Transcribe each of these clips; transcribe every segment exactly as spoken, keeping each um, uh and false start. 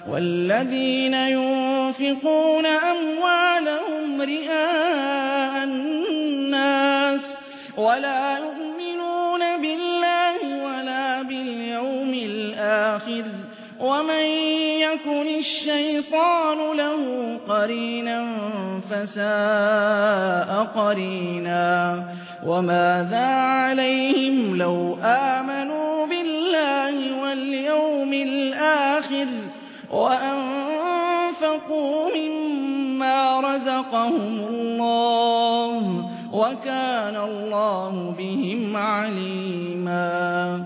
والذين ينفقون أموالهم رئاء الناس ولا يؤمنون بالله ولا باليوم الآخر ومن يكن الشيطان له قرينا فساء قرينا وماذا عليهم لو آمنوا بالله واليوم الآخر وأنفقوا مما رزقهم الله وكان الله بهم عليما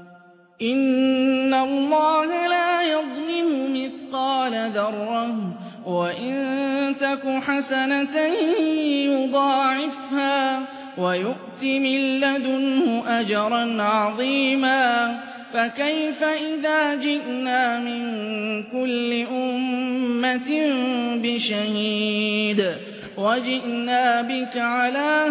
إن الله لا يظلم مثقال ذرة وإن تك حسنة يضاعفها ويؤت من لدنه أجرا عظيما فكيف إذا جئنا من كل أمة بشهيد وجئنا بك على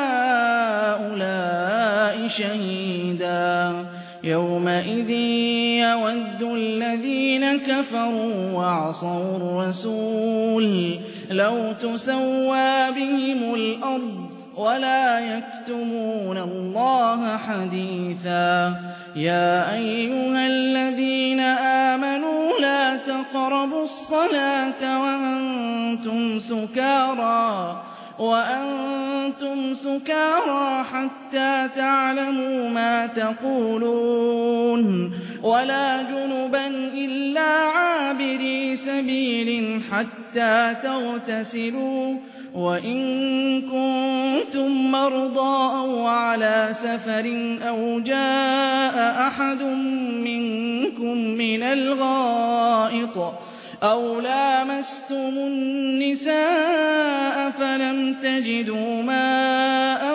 هؤلاء شهيدا يومئذ يود الذين كفروا وعصوا الرسول لو تسوى بهم الأرض ولا يكتمون الله حديثا يا أيها الذين آمنوا لا تقربوا الصلاة وأنتم سكارى وأنتم سكارى حتى تعلموا ما تقولون ولا جنبا إلا عابري سبيل حتى تغتسلوا وإن كنتم مرضى أو على سفر أو جاء أحد منكم من الغائط أو لامستم النساء فلم تجدوا ماء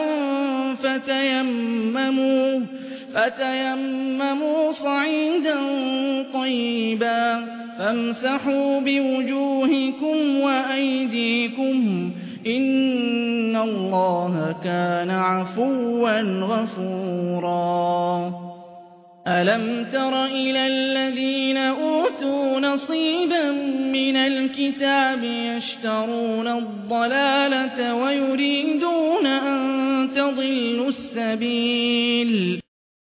فتيمموا, فتيمموا صعيدا طيبا فامسحوا بوجوهكم وأيديكم إن الله كان عفوا غفورا ألم تر إلى الذين أوتوا نصيبا من الكتاب يشترون الضلالة ويريدون أن تضلوا السبيل